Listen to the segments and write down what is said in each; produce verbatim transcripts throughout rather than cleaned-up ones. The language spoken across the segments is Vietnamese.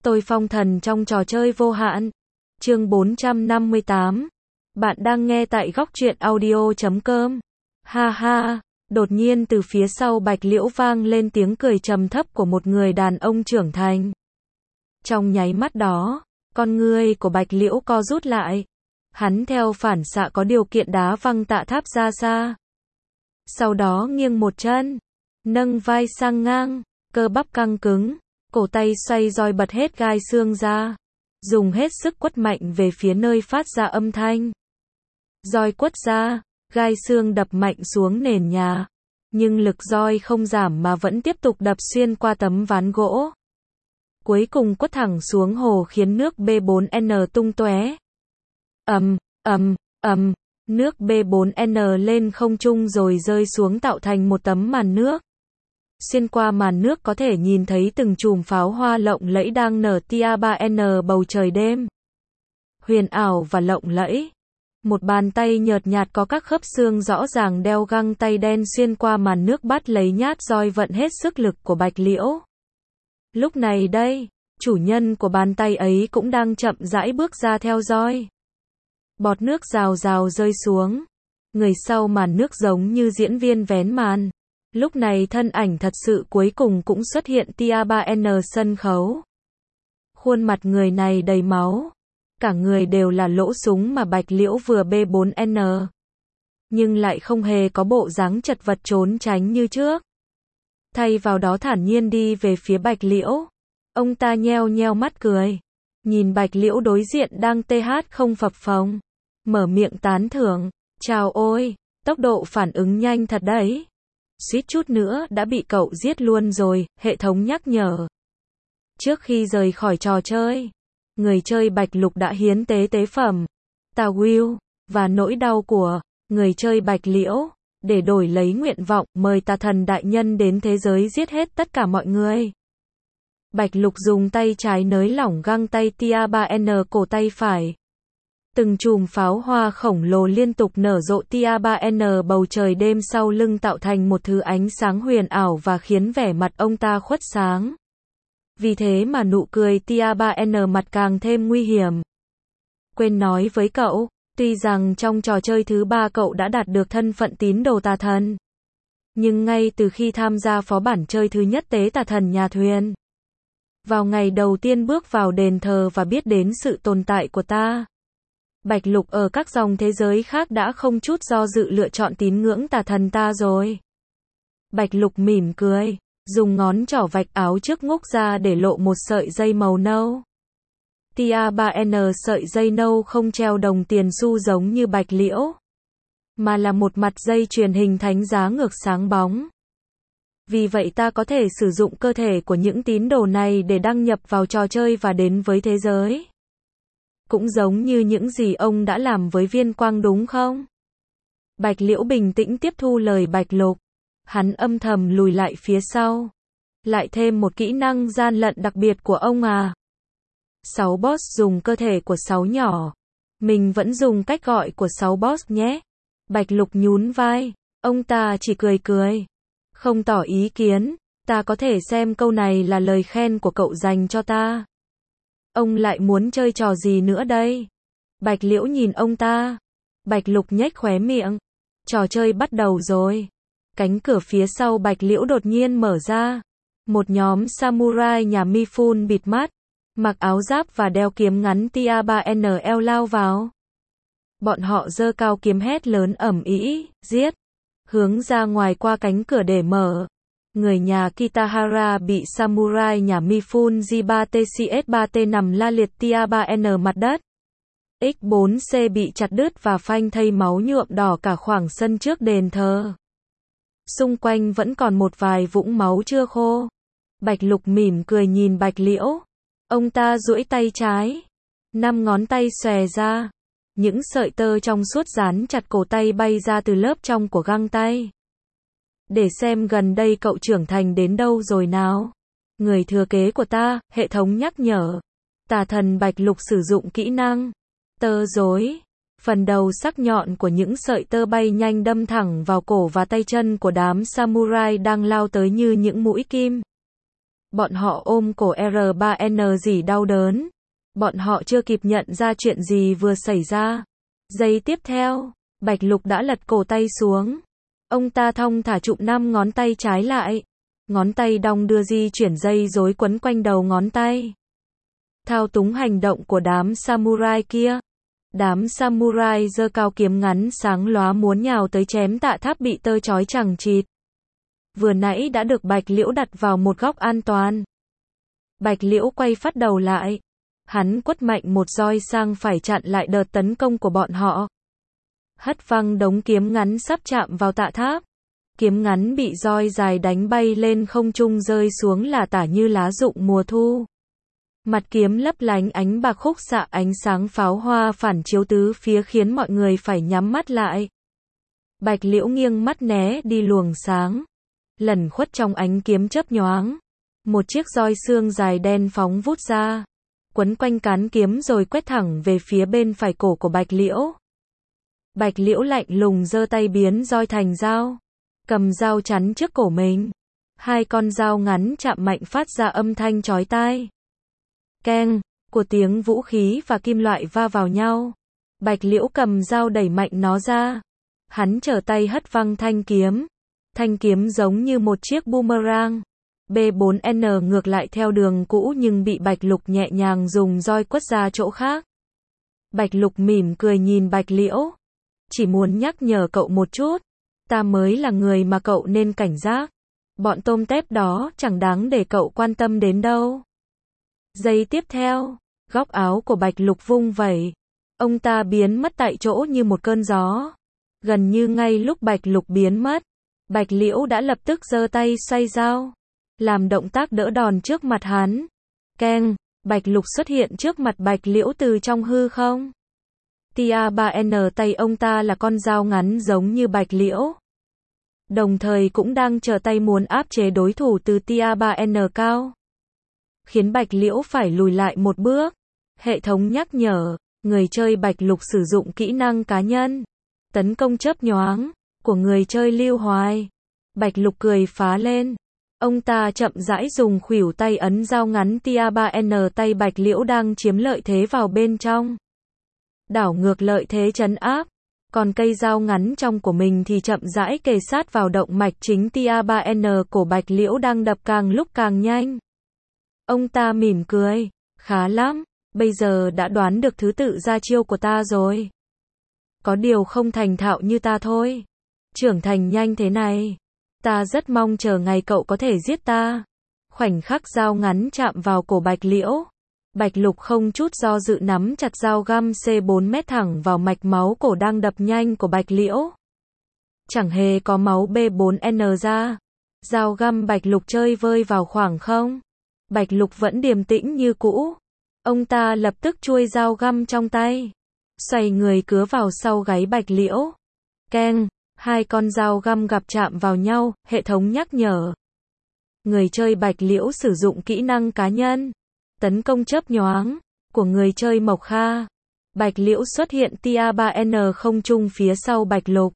Tôi phong thần trong trò chơi vô hạn. Chương bốn trăm năm mươi tám. Bạn đang nghe tại góc truyện audio chấm com. Ha ha, đột nhiên từ phía sau Bạch Liễu vang lên tiếng cười trầm thấp của một người đàn ông trưởng thành. Trong nháy mắt đó, con ngươi của Bạch Liễu co rút lại. Hắn theo phản xạ có điều kiện đá văng tạ tháp ra xa. Sau đó nghiêng một chân, nâng vai sang ngang, cơ bắp căng cứng, cổ tay xoay roi bật hết gai xương ra, dùng hết sức quất mạnh về phía nơi phát ra âm thanh. Roi quất ra, gai xương đập mạnh xuống nền nhà, nhưng lực roi không giảm mà vẫn tiếp tục đập xuyên qua tấm ván gỗ. Cuối cùng quất thẳng xuống hồ khiến nước B bốn N tung tóe. Ầm, ầm, ầm, nước B bốn N lên không trung rồi rơi xuống tạo thành một tấm màn nước. Xuyên qua màn nước có thể nhìn thấy từng chùm pháo hoa lộng lẫy đang nở tia ba N bầu trời đêm. Huyền ảo và lộng lẫy. Một bàn tay nhợt nhạt có các khớp xương rõ ràng đeo găng tay đen xuyên qua màn nước bắt lấy nhát roi vận hết sức lực của Bạch Liễu. Lúc này đây, chủ nhân của bàn tay ấy cũng đang chậm rãi bước ra theo roi. Bọt nước rào rào rơi xuống. Người sau màn nước giống như diễn viên vén màn. Lúc này thân ảnh thật sự cuối cùng cũng xuất hiện tia ba N sân khấu. Khuôn mặt người này đầy máu. Cả người đều là lỗ súng mà Bạch Liễu vừa B bốn N. Nhưng lại không hề có bộ dáng chật vật trốn tránh như trước. Thay vào đó thản nhiên đi về phía Bạch Liễu. Ông ta nheo nheo mắt cười. Nhìn Bạch Liễu đối diện đang tê hát không phập phồng. Mở miệng tán thưởng. Chào ôi, tốc độ phản ứng nhanh thật đấy. Suýt chút nữa đã bị cậu giết luôn rồi, hệ thống nhắc nhở. Trước khi rời khỏi trò chơi, người chơi Bạch Lục đã hiến tế tế phẩm, Tà Will, và nỗi đau của người chơi Bạch Liễu, để đổi lấy nguyện vọng mời Tà Thần Đại Nhân đến thế giới giết hết tất cả mọi người. Bạch Lục dùng tay trái nới lỏng găng tay tia ba N cổ tay phải. Từng chùm pháo hoa khổng lồ liên tục nở rộ tia ba N bầu trời đêm sau lưng tạo thành một thứ ánh sáng huyền ảo và khiến vẻ mặt ông ta khuất sáng. Vì thế mà nụ cười tia ba N mặt càng thêm nguy hiểm. Quên nói với cậu, tuy rằng trong trò chơi thứ ba cậu đã đạt được thân phận tín đồ tà thần. Nhưng ngay từ khi tham gia phó bản chơi thứ nhất tế tà thần nhà thuyền. Vào ngày đầu tiên bước vào đền thờ và biết đến sự tồn tại của ta. Bạch Lục ở các dòng thế giới khác đã không chút do dự lựa chọn tín ngưỡng tà thần ta rồi. Bạch Lục mỉm cười, dùng ngón trỏ vạch áo trước ngúc ra để lộ một sợi dây màu nâu. Tia ba N sợi dây nâu không treo đồng tiền xu giống như Bạch Liễu, mà là một mặt dây chuyền hình thánh giá ngược sáng bóng. Vì vậy ta có thể sử dụng cơ thể của những tín đồ này để đăng nhập vào trò chơi và đến với thế giới. Cũng giống như những gì ông đã làm với Viên Quang đúng không? Bạch Liễu bình tĩnh tiếp thu lời Bạch Lục. Hắn âm thầm lùi lại phía sau. Lại thêm một kỹ năng gian lận đặc biệt của ông à. Sáu boss dùng cơ thể của sáu nhỏ. Mình vẫn dùng cách gọi của sáu boss nhé. Bạch Lục nhún vai. Ông ta chỉ cười cười. Không tỏ ý kiến. Ta có thể xem câu này là lời khen của cậu dành cho ta. Ông lại muốn chơi trò gì nữa đây? Bạch Liễu nhìn ông ta. Bạch Lục nhếch khóe miệng. Trò chơi bắt đầu rồi. Cánh cửa phía sau Bạch Liễu đột nhiên mở ra. Một nhóm samurai nhà Mifune bịt mắt, mặc áo giáp và đeo kiếm ngắn tia ba N L lao vào. Bọn họ giơ cao kiếm hét lớn ầm ĩ, giết. Hướng ra ngoài qua cánh cửa để mở. Người nhà Kitahara bị samurai nhà Mifune G ba T C S ba T nằm la liệt tia ba N mặt đất. X bốn C bị chặt đứt và phanh thây máu nhuộm đỏ cả khoảng sân trước đền thờ. Xung quanh vẫn còn một vài vũng máu chưa khô. Bạch Lục mỉm cười nhìn Bạch Liễu. Ông ta duỗi tay trái. Năm ngón tay xòe ra. Những sợi tơ trong suốt dán chặt cổ tay bay ra từ lớp trong của găng tay. Để xem gần đây cậu trưởng thành đến đâu rồi nào. Người thừa kế của ta, hệ thống nhắc nhở. Tà thần Bạch Lục sử dụng kỹ năng tơ rối. Phần đầu sắc nhọn của những sợi tơ bay nhanh đâm thẳng vào cổ và tay chân của đám samurai đang lao tới như những mũi kim. Bọn họ ôm cổ R ba N rỉ đau đớn. Bọn họ chưa kịp nhận ra chuyện gì vừa xảy ra. Giây tiếp theo, Bạch Lục đã lật cổ tay xuống. Ông ta thong thả chụm năm ngón tay trái lại. Ngón tay đong đưa di chuyển dây rối quấn quanh đầu ngón tay. Thao túng hành động của đám samurai kia. Đám samurai giơ cao kiếm ngắn sáng lóa muốn nhào tới chém Tạ Tháp bị tơ trói chằng chịt. Vừa nãy đã được Bạch Liễu đặt vào một góc an toàn. Bạch Liễu quay phát đầu lại. Hắn quất mạnh một roi sang phải chặn lại đợt tấn công của bọn họ. Hất văng đống kiếm ngắn sắp chạm vào Tạ Tháp. Kiếm ngắn bị roi dài đánh bay lên không trung rơi xuống là tả như lá rụng mùa thu. Mặt kiếm lấp lánh ánh bạc khúc xạ ánh sáng pháo hoa phản chiếu tứ phía khiến mọi người phải nhắm mắt lại. Bạch Liễu nghiêng mắt né đi luồng sáng. Lẩn khuất trong ánh kiếm chớp nhoáng. Một chiếc roi xương dài đen phóng vút ra. Quấn quanh cán kiếm rồi quét thẳng về phía bên phải cổ của Bạch Liễu. Bạch Liễu lạnh lùng giơ tay biến roi thành dao. Cầm dao chắn trước cổ mình. Hai con dao ngắn chạm mạnh phát ra âm thanh chói tai. Keng, của tiếng vũ khí và kim loại va vào nhau. Bạch Liễu cầm dao đẩy mạnh nó ra. Hắn trở tay hất văng thanh kiếm. Thanh kiếm giống như một chiếc boomerang. B bốn N ngược lại theo đường cũ nhưng bị Bạch Lục nhẹ nhàng dùng roi quất ra chỗ khác. Bạch Lục mỉm cười nhìn Bạch Liễu. Chỉ muốn nhắc nhở cậu một chút. Ta mới là người mà cậu nên cảnh giác. Bọn tôm tép đó chẳng đáng để cậu quan tâm đến đâu. Giây tiếp theo, góc áo của Bạch Lục vung vẩy. Ông ta biến mất tại chỗ như một cơn gió. Gần như ngay lúc Bạch Lục biến mất, Bạch Liễu đã lập tức giơ tay xoay dao. Làm động tác đỡ đòn trước mặt hắn. Keng, Bạch Lục xuất hiện trước mặt Bạch Liễu từ trong hư không. Tia ba N tay ông ta là con dao ngắn giống như Bạch Liễu. Đồng thời cũng đang chờ tay muốn áp chế đối thủ từ Tia ba N cao. Khiến Bạch Liễu phải lùi lại một bước. Hệ thống nhắc nhở, người chơi Bạch Lục sử dụng kỹ năng cá nhân. Tấn công chớp nhoáng, của người chơi Lưu Hoài. Bạch Lục cười phá lên. Ông ta chậm rãi dùng khuỷu tay ấn dao ngắn Tia ba N tay Bạch Liễu đang chiếm lợi thế vào bên trong. Đảo ngược lợi thế trấn áp. Còn cây dao ngắn trong của mình thì chậm rãi kề sát vào động mạch chính Tia ba N của Bạch Liễu đang đập càng lúc càng nhanh. Ông ta mỉm cười. Khá lắm, bây giờ đã đoán được thứ tự ra chiêu của ta rồi. Có điều không thành thạo như ta thôi. Trưởng thành nhanh thế này. Ta rất mong chờ ngày cậu có thể giết ta. Khoảnh khắc dao ngắn chạm vào cổ Bạch Liễu. Bạch Lục không chút do dự nắm chặt dao găm C bốn mét thẳng vào mạch máu cổ đang đập nhanh của Bạch Liễu. Chẳng hề có máu B bốn N ra. Dao găm Bạch Lục chơi vơi vào khoảng không. Bạch Lục vẫn điềm tĩnh như cũ. Ông ta lập tức chuôi dao găm trong tay. Xoay người cứa vào sau gáy Bạch Liễu. Keng, hai con dao găm gặp chạm vào nhau, hệ thống nhắc nhở. Người chơi Bạch Liễu sử dụng kỹ năng cá nhân. Tấn công chớp nhoáng, của người chơi Mộc Kha. Bạch Liễu xuất hiện Tia ba N không trung phía sau Bạch Lục.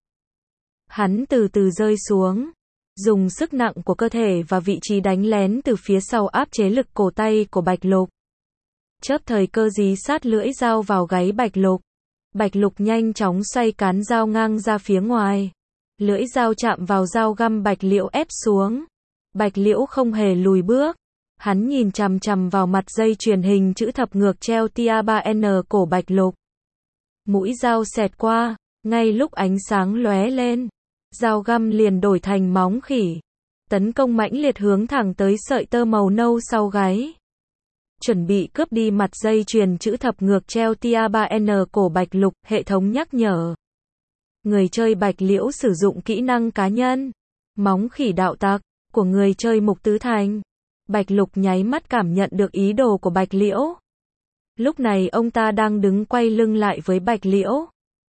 Hắn từ từ rơi xuống. Dùng sức nặng của cơ thể và vị trí đánh lén từ phía sau áp chế lực cổ tay của Bạch Lục. Chớp thời cơ dí sát lưỡi dao vào gáy Bạch Lục. Bạch Lục nhanh chóng xoay cán dao ngang ra phía ngoài. Lưỡi dao chạm vào dao găm Bạch Liễu ép xuống. Bạch Liễu không hề lùi bước. Hắn nhìn chằm chằm vào mặt dây chuyền hình chữ thập ngược treo Tia ba N cổ Bạch Lục. Mũi dao xẹt qua, ngay lúc ánh sáng lóe lên. Dao găm liền đổi thành móng khỉ. Tấn công mãnh liệt hướng thẳng tới sợi tơ màu nâu sau gáy. Chuẩn bị cướp đi mặt dây chuyền chữ thập ngược treo Tia ba N cổ Bạch Lục, hệ thống nhắc nhở. Người chơi Bạch Liễu sử dụng kỹ năng cá nhân. Móng khỉ đạo tặc, của người chơi Mục Tứ Thành. Bạch Lục nháy mắt cảm nhận được ý đồ của Bạch Liễu. Lúc này ông ta đang đứng quay lưng lại với Bạch Liễu.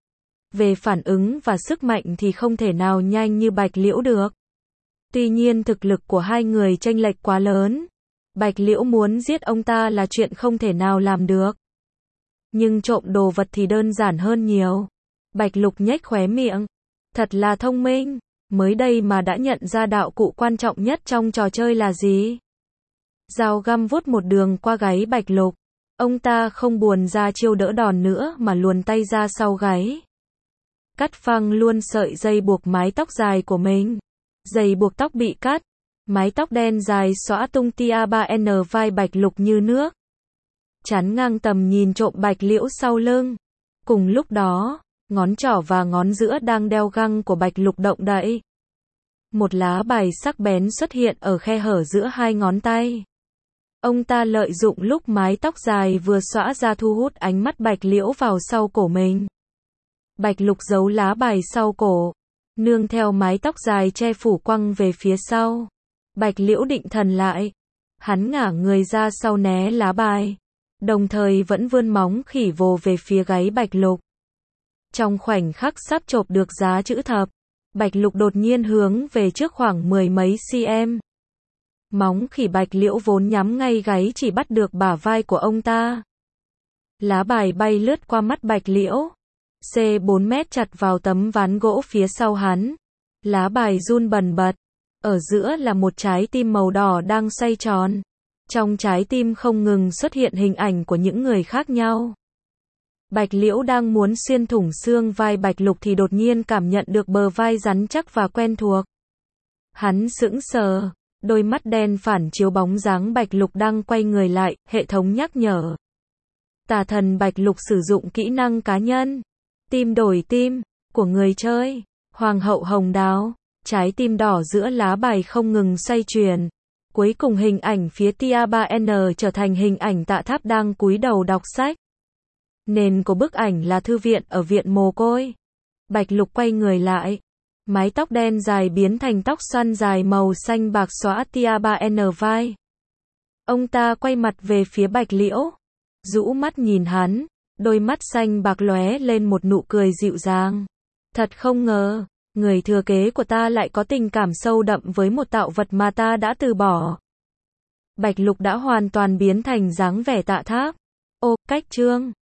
Về phản ứng và sức mạnh thì không thể nào nhanh như Bạch Liễu được. Tuy nhiên thực lực của hai người chênh lệch quá lớn. Bạch Liễu muốn giết ông ta là chuyện không thể nào làm được. Nhưng trộm đồ vật thì đơn giản hơn nhiều. Bạch Lục nhếch khóe miệng. Thật là thông minh. Mới đây mà đã nhận ra đạo cụ quan trọng nhất trong trò chơi là gì? Dao găm vuốt một đường qua gáy Bạch Lục. Ông ta không buồn ra chiêu đỡ đòn nữa mà luồn tay ra sau gáy. Cắt phăng luôn sợi dây buộc mái tóc dài của mình. Dây buộc tóc bị cắt. Mái tóc đen dài xõa tung tia ba N vai Bạch Lục như nước. Chắn ngang tầm nhìn trộm Bạch Liễu sau lưng. Cùng lúc đó, ngón trỏ và ngón giữa đang đeo găng của Bạch Lục động đậy. Một lá bài sắc bén xuất hiện ở khe hở giữa hai ngón tay. Ông ta lợi dụng lúc mái tóc dài vừa xõa ra thu hút ánh mắt Bạch Liễu vào sau cổ mình. Bạch Lục giấu lá bài sau cổ, nương theo mái tóc dài che phủ quăng về phía sau. Bạch Liễu định thần lại. Hắn ngả người ra sau né lá bài, đồng thời vẫn vươn móng khỉ vồ về phía gáy Bạch Lục. Trong khoảnh khắc sắp chộp được giá chữ thập, Bạch Lục đột nhiên hướng về trước khoảng mười mấy cm. Móng khỉ Bạch Liễu vốn nhắm ngay gáy chỉ bắt được bả vai của ông ta. Lá bài bay lướt qua mắt Bạch Liễu. C bốn mét chặt vào tấm ván gỗ phía sau hắn. Lá bài run bần bật. Ở giữa là một trái tim màu đỏ đang xoay tròn. Trong trái tim không ngừng xuất hiện hình ảnh của những người khác nhau. Bạch Liễu đang muốn xuyên thủng xương vai Bạch Lục thì đột nhiên cảm nhận được bờ vai rắn chắc và quen thuộc. Hắn sững sờ, đôi mắt đen phản chiếu bóng dáng Bạch Lục đang quay người lại, hệ thống nhắc nhở. Tà thần Bạch Lục sử dụng kỹ năng cá nhân. Tim đổi tim, của người chơi. Hoàng hậu hồng đào. Trái tim đỏ giữa lá bài không ngừng xoay chuyển. Cuối cùng hình ảnh phía tia ba N trở thành hình ảnh Tạ Tháp đang cúi đầu đọc sách. Nền của bức ảnh là thư viện ở viện mồ côi. Bạch Lục quay người lại. Mái tóc đen dài biến thành tóc xoăn dài màu xanh bạc xõa tia ba N vai. Ông ta quay mặt về phía Bạch Liễu. Rũ mắt nhìn hắn. Đôi mắt xanh bạc lóe lên một nụ cười dịu dàng. Thật không ngờ, người thừa kế của ta lại có tình cảm sâu đậm với một tạo vật mà ta đã từ bỏ. Bạch Lục đã hoàn toàn biến thành dáng vẻ Tạ Tháp. Ô, cách chương.